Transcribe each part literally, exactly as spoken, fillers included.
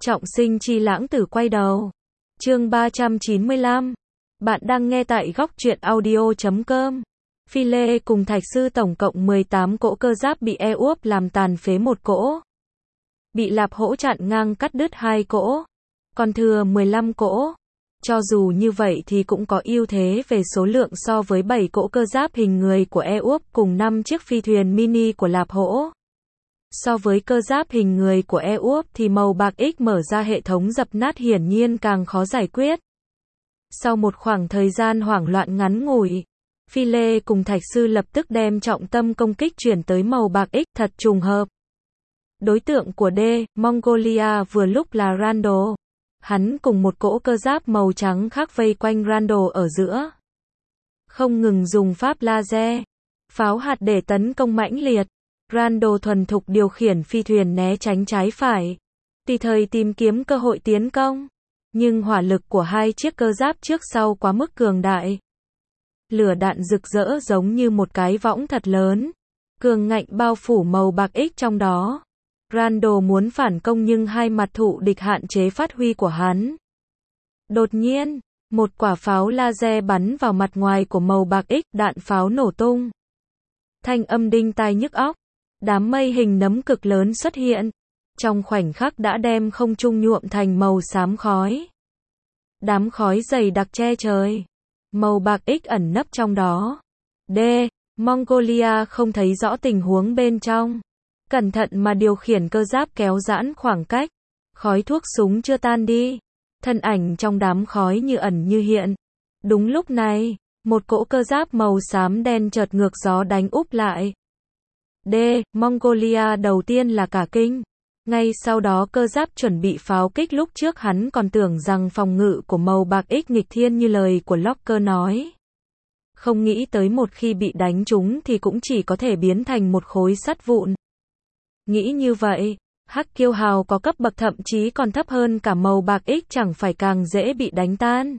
Trọng sinh chi lãng tử quay đầu. Chương ba trăm chín mươi lăm. Bạn đang nghe tại góc truyện audio chấm com. Phi Lê cùng Thạch Sư tổng cộng mười tám cỗ cơ giáp bị e uốp làm tàn phế một cỗ. Bị Lạp Hỗ chặn ngang cắt đứt hai cỗ. Còn thừa mười lăm cỗ. Cho dù như vậy thì cũng có ưu thế về số lượng so với bảy cỗ cơ giáp hình người của e uốp cùng năm chiếc phi thuyền mini của Lạp Hỗ. So với cơ giáp hình người của e uốp thì màu bạc X mở ra hệ thống dập nát hiển nhiên càng khó giải quyết. Sau một khoảng thời gian hoảng loạn ngắn ngủi, Phi Lê cùng Thạch Sư lập tức đem trọng tâm công kích chuyển tới màu bạc X, thật trùng hợp. Đối tượng của D, Mongolia vừa lúc là Randall. Hắn cùng một cỗ cơ giáp màu trắng khác vây quanh Randall ở giữa. Không ngừng dùng pháp laser, pháo hạt để tấn công mãnh liệt. Randall thuần thục điều khiển phi thuyền né tránh trái phải, tùy thời tìm kiếm cơ hội tiến công. Nhưng hỏa lực của hai chiếc cơ giáp trước sau quá mức cường đại. Lửa đạn rực rỡ giống như một cái võng thật lớn, cường ngạnh bao phủ màu bạc X trong đó. Randall muốn phản công nhưng hai mặt thụ địch hạn chế phát huy của hắn. Đột nhiên, một quả pháo laser bắn vào mặt ngoài của màu bạc X, đạn pháo nổ tung. Thanh âm đinh tai nhức óc. Đám mây hình nấm cực lớn xuất hiện, trong khoảnh khắc đã đem không trung nhuộm thành màu xám khói. Đám khói dày đặc che trời, màu bạc X ẩn nấp trong đó. D. Mongolia không thấy rõ tình huống bên trong, cẩn thận mà điều khiển cơ giáp kéo giãn khoảng cách. Khói thuốc súng chưa tan đi, thân ảnh trong đám khói như ẩn như hiện. Đúng lúc này, một cỗ cơ giáp màu xám đen chợt ngược gió đánh úp lại. D. Mongolia đầu tiên là cả kinh. Ngay sau đó cơ giáp chuẩn bị pháo kích, lúc trước hắn còn tưởng rằng phòng ngự của màu bạc X nghịch thiên như lời của Locker nói. Không nghĩ tới một khi bị đánh trúng thì cũng chỉ có thể biến thành một khối sắt vụn. Nghĩ như vậy, Hắc Kiêu Hào có cấp bậc thậm chí còn thấp hơn cả màu bạc X chẳng phải càng dễ bị đánh tan.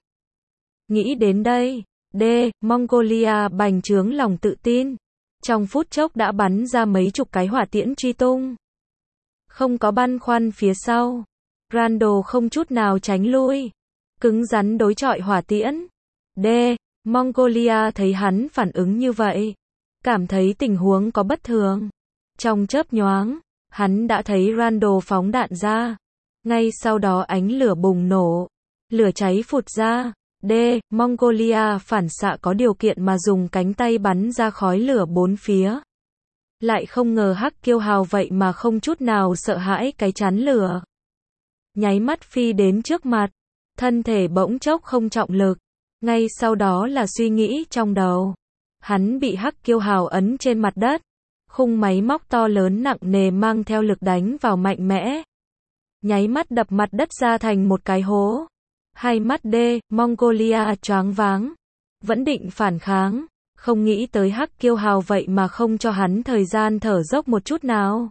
Nghĩ đến đây, D. Mongolia bành trướng lòng tự tin. Trong phút chốc đã bắn ra mấy chục cái hỏa tiễn truy tung. Không có băn khoăn phía sau, Randall không chút nào tránh lui, cứng rắn đối chọi hỏa tiễn. D. Mongolia thấy hắn phản ứng như vậy, cảm thấy tình huống có bất thường. Trong chớp nhoáng, hắn đã thấy Randall phóng đạn ra. Ngay sau đó ánh lửa bùng nổ, lửa cháy phụt ra. D. Mongolia phản xạ có điều kiện mà dùng cánh tay bắn ra khói lửa bốn phía. Lại không ngờ Hắc Kiêu Hào vậy mà không chút nào sợ hãi cái chắn lửa. Nháy mắt phi đến trước mặt, thân thể bỗng chốc không trọng lực. Ngay sau đó là suy nghĩ trong đầu. Hắn bị Hắc Kiêu Hào ấn trên mặt đất. Khung máy móc to lớn nặng nề mang theo lực đánh vào mạnh mẽ. Nháy mắt đập mặt đất ra thành một cái hố. Hai mắt D. Mongolia choáng váng, vẫn định phản kháng, không nghĩ tới Hắc Kiêu Hào vậy mà không cho hắn thời gian thở dốc một chút nào.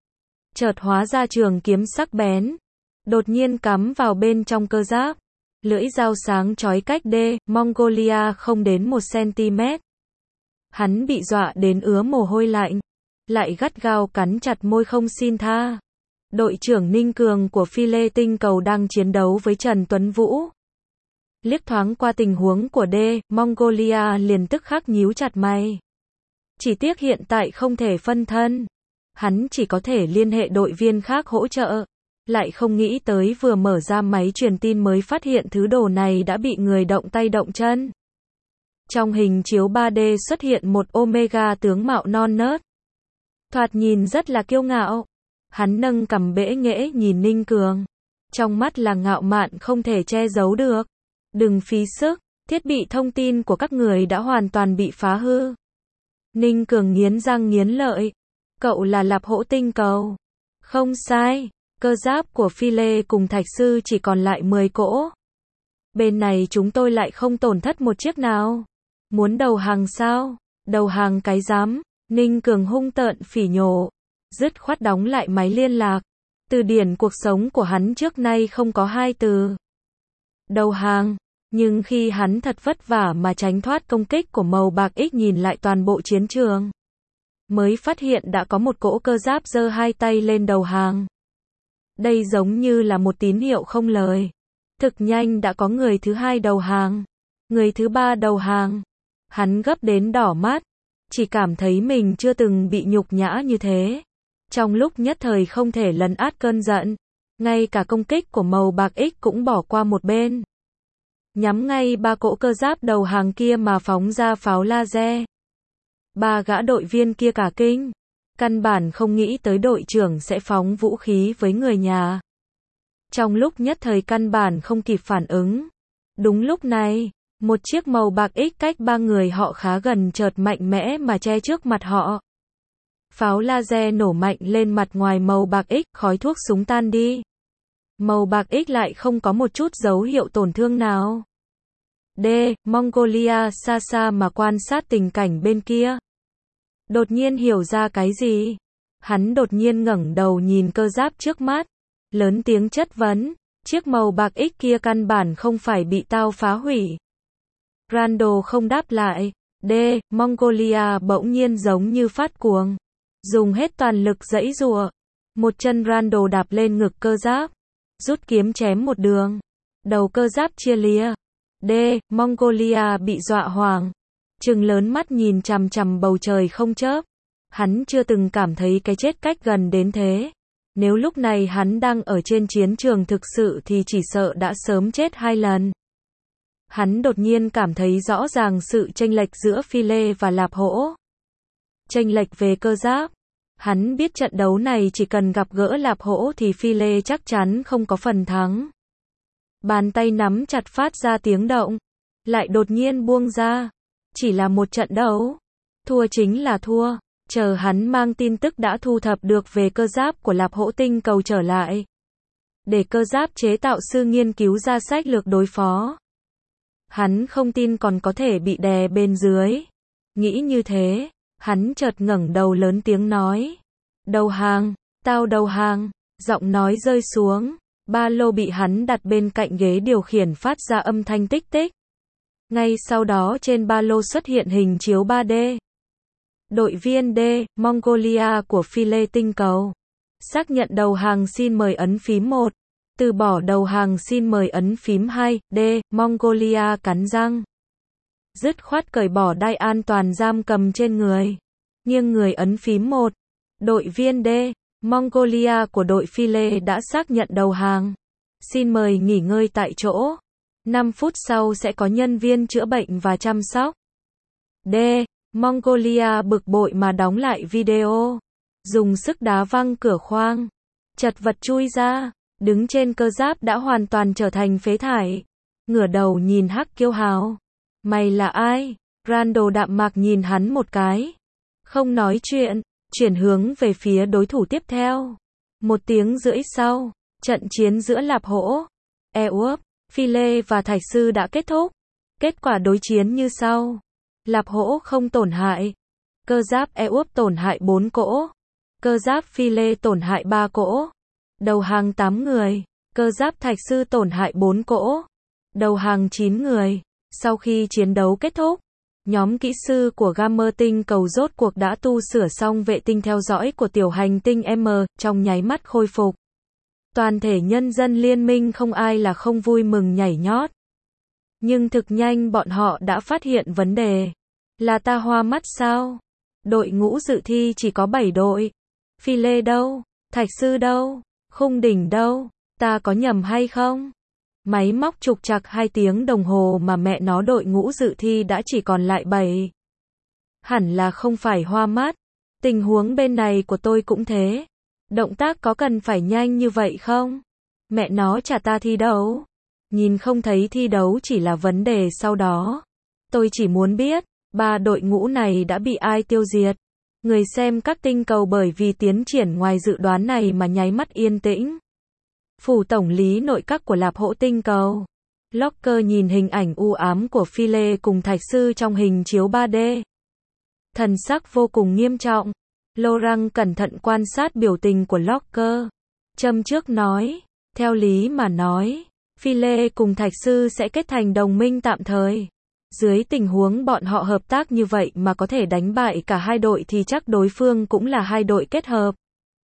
Chợt hóa ra trường kiếm sắc bén, đột nhiên cắm vào bên trong cơ giáp, lưỡi dao sáng chói cách D. Mongolia không đến một xăng-ti-mét. Hắn bị dọa đến ứa mồ hôi lạnh, lại gắt gao cắn chặt môi không xin tha. Đội trưởng Ninh Cường của Phi Lê Tinh Cầu đang chiến đấu với Trần Tuấn Vũ. Liếc thoáng qua tình huống của D. Mongolia liền tức khắc nhíu chặt mày. Chỉ tiếc hiện tại không thể phân thân. Hắn chỉ có thể liên hệ đội viên khác hỗ trợ. Lại không nghĩ tới vừa mở ra máy truyền tin mới phát hiện thứ đồ này đã bị người động tay động chân. Trong hình chiếu ba D xuất hiện một Omega tướng mạo non nớt. Thoạt nhìn rất là kiêu ngạo. Hắn nâng cằm bẽ nghễ nhìn Ninh Cường. Trong mắt là ngạo mạn không thể che giấu được. Đừng phí sức, thiết bị thông tin của các người đã hoàn toàn bị phá hư. Ninh Cường nghiến răng nghiến lợi. Cậu là Lạp Hỗ Tinh Cầu. Không sai, cơ giáp của Phi Lê cùng Thạch Sư chỉ còn lại mười cỗ. Bên này chúng tôi lại không tổn thất một chiếc nào. Muốn đầu hàng sao? Đầu hàng cái dám. Ninh Cường hung tợn phỉ nhổ. Dứt khoát đóng lại máy liên lạc. Từ điển cuộc sống của hắn trước nay không có hai từ đầu hàng. Nhưng khi hắn thật vất vả mà tránh thoát công kích của màu bạc X, nhìn lại toàn bộ chiến trường, mới phát hiện đã có một cỗ cơ giáp giơ hai tay lên đầu hàng. Đây giống như là một tín hiệu không lời. Thực nhanh đã có người thứ hai đầu hàng. Người thứ ba đầu hàng. Hắn gấp đến đỏ mắt. Chỉ cảm thấy mình chưa từng bị nhục nhã như thế. Trong lúc nhất thời không thể lấn át cơn giận. Ngay cả công kích của màu bạc X cũng bỏ qua một bên. Nhắm ngay ba cỗ cơ giáp đầu hàng kia mà phóng ra pháo laser. Ba gã đội viên kia cả kinh. Căn bản không nghĩ tới đội trưởng sẽ phóng vũ khí với người nhà. Trong lúc nhất thời căn bản không kịp phản ứng. Đúng lúc này, một chiếc màu bạc X cách ba người họ khá gần chợt mạnh mẽ mà che trước mặt họ. Pháo laser nổ mạnh lên mặt ngoài màu bạc X, khói thuốc súng tan đi. Màu bạc X lại không có một chút dấu hiệu tổn thương nào. D. Mongolia xa xa mà quan sát tình cảnh bên kia. Đột nhiên hiểu ra cái gì? Hắn đột nhiên ngẩng đầu nhìn cơ giáp trước mắt. Lớn tiếng chất vấn. Chiếc màu bạc X kia căn bản không phải bị tao phá hủy. Randall không đáp lại. D. Mongolia bỗng nhiên giống như phát cuồng. Dùng hết toàn lực giãy giụa. Một chân Randall đạp lên ngực cơ giáp. Rút kiếm chém một đường. Đầu cơ giáp chia lìa. D. Mongolia bị dọa hoảng. Trừng lớn mắt nhìn chằm chằm bầu trời không chớp. Hắn chưa từng cảm thấy cái chết cách gần đến thế. Nếu lúc này hắn đang ở trên chiến trường thực sự thì chỉ sợ đã sớm chết hai lần. Hắn đột nhiên cảm thấy rõ ràng sự chênh lệch giữa Phi Lê và Lạp Hỗ. Chênh lệch về cơ giáp. Hắn biết trận đấu này chỉ cần gặp gỡ Lạp Hỗ thì Phi Lê chắc chắn không có phần thắng. Bàn tay nắm chặt phát ra tiếng động. Lại đột nhiên buông ra. Chỉ là một trận đấu. Thua chính là thua. Chờ hắn mang tin tức đã thu thập được về cơ giáp của Lạp Hỗ tinh cầu trở lại. Để cơ giáp chế tạo sư nghiên cứu ra sách lược đối phó. Hắn không tin còn có thể bị đè bên dưới. Nghĩ như thế, hắn chợt ngẩng đầu lớn tiếng nói. Đầu hàng, tao đầu hàng. Giọng nói rơi xuống. Ba lô bị hắn đặt bên cạnh ghế điều khiển phát ra âm thanh tích tích. Ngay sau đó trên ba lô xuất hiện hình chiếu ba D. Đội viên D, Mongolia của Phi Lê tinh cầu. Xác nhận đầu hàng xin mời ấn phím một. Từ bỏ đầu hàng xin mời ấn phím hai. D, Mongolia cắn răng. Dứt khoát cởi bỏ đai an toàn giam cầm trên người. Nghiêng người ấn phím một. Đội viên D, Mongolia của đội Phi Lê đã xác nhận đầu hàng. Xin mời nghỉ ngơi tại chỗ. năm phút sau sẽ có nhân viên chữa bệnh và chăm sóc. D. Mongolia bực bội mà đóng lại video. Dùng sức đá văng cửa khoang. Chật vật chui ra. Đứng trên cơ giáp đã hoàn toàn trở thành phế thải. Ngửa đầu nhìn Hắc kiêu hào. Mày là ai? Randall đạm mạc nhìn hắn một cái. Không nói chuyện. Chuyển hướng về phía đối thủ tiếp theo. Một tiếng rưỡi sau. Trận chiến giữa Lạp Hỗ, e u ép, Phi Lê và Thạch Sư đã kết thúc. Kết quả đối chiến như sau. Lạp Hỗ không tổn hại. Cơ giáp e u ép tổn hại bốn cỗ. Cơ giáp Phi Lê tổn hại ba cỗ. Đầu hàng tám người. Cơ giáp Thạch Sư tổn hại bốn cỗ. Đầu hàng chín người. Sau khi chiến đấu kết thúc, nhóm kỹ sư của Gamma tinh cầu rốt cuộc đã tu sửa xong vệ tinh theo dõi của tiểu hành tinh M, trong nháy mắt khôi phục. Toàn thể nhân dân liên minh không ai là không vui mừng nhảy nhót. Nhưng thực nhanh bọn họ đã phát hiện vấn đề. Là ta hoa mắt sao? Đội ngũ dự thi chỉ có bảy đội. Phi Lê đâu? Thạch Sư đâu? Khung Đỉnh đâu? Ta có nhầm hay không? Máy móc trục trặc hai tiếng đồng hồ mà mẹ nó đội ngũ dự thi đã chỉ còn lại bảy. Hẳn là không phải hoa mắt. Tình huống bên này của tôi cũng thế. Động tác có cần phải nhanh như vậy không? Mẹ nó chả ta thi đấu. Nhìn không thấy thi đấu chỉ là vấn đề sau đó. Tôi chỉ muốn biết, ba đội ngũ này đã bị ai tiêu diệt. Người xem các tinh cầu bởi vì tiến triển ngoài dự đoán này mà nháy mắt yên tĩnh. Phủ tổng lý nội các của Lạp Hỗ tinh cầu. Locker nhìn hình ảnh u ám của Phi Lê cùng Thạch Sư trong hình chiếu ba D. Thần sắc vô cùng nghiêm trọng. Laurent cẩn thận quan sát biểu tình của Locker. Châm trước nói, theo lý mà nói, Phi Lê cùng Thạch Sư sẽ kết thành đồng minh tạm thời. Dưới tình huống bọn họ hợp tác như vậy mà có thể đánh bại cả hai đội thì chắc đối phương cũng là hai đội kết hợp.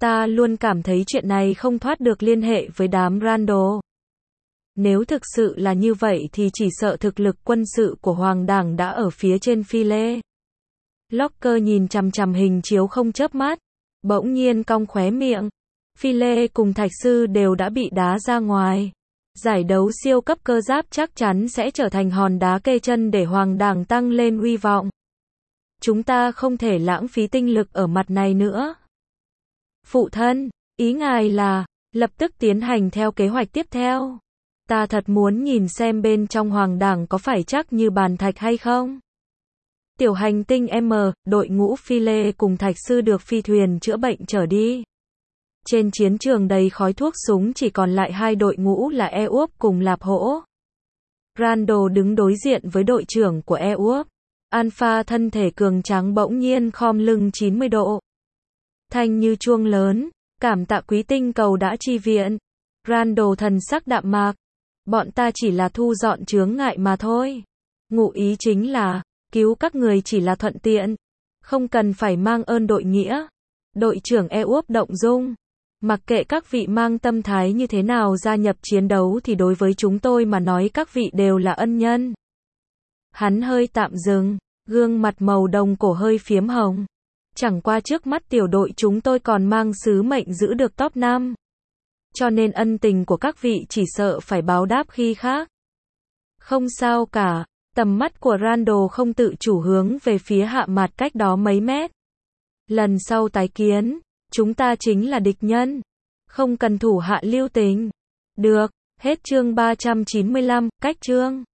Ta luôn cảm thấy chuyện này không thoát được liên hệ với đám Randall. Nếu thực sự là như vậy thì chỉ sợ thực lực quân sự của Hoàng đảng đã ở phía trên Phileas. Locker nhìn chằm chằm hình chiếu không chớp mắt, bỗng nhiên cong khóe miệng. Phileas cùng Thạch Sư đều đã bị đá ra ngoài. Giải đấu siêu cấp cơ giáp chắc chắn sẽ trở thành hòn đá kê chân để Hoàng đảng tăng lên uy vọng. Chúng ta không thể lãng phí tinh lực ở mặt này nữa. Phụ thân, ý ngài là, lập tức tiến hành theo kế hoạch tiếp theo. Ta thật muốn nhìn xem bên trong Hoàng đảng có phải chắc như bàn thạch hay không. Tiểu hành tinh M, đội ngũ Phileas cùng Thạch Sư được phi thuyền chữa bệnh chở đi. Trên chiến trường đầy khói thuốc súng chỉ còn lại hai đội ngũ là Eops cùng Lạp Hỗ. Randall đứng đối diện với đội trưởng của Eops. Alpha thân thể cường tráng bỗng nhiên khom lưng chín mươi độ. Thanh như chuông lớn, cảm tạ quý tinh cầu đã chi viện. Randall thần sắc đạm mạc. Bọn ta chỉ là thu dọn chướng ngại mà thôi. Ngụ ý chính là, cứu các người chỉ là thuận tiện. Không cần phải mang ơn đội nghĩa. Đội trưởng Eops động dung. Mặc kệ các vị mang tâm thái như thế nào gia nhập chiến đấu thì đối với chúng tôi mà nói các vị đều là ân nhân. Hắn hơi tạm dừng, gương mặt màu đồng cổ hơi phiếm hồng. Chẳng qua trước mắt tiểu đội chúng tôi còn mang sứ mệnh giữ được top năm. Cho nên ân tình của các vị chỉ sợ phải báo đáp khi khác. Không sao cả, tầm mắt của Randall không tự chủ hướng về phía hạ mặt cách đó mấy mét. Lần sau tái kiến, chúng ta chính là địch nhân. Không cần thủ hạ lưu tình. Được, hết chương ba trăm chín mươi lăm, cách chương.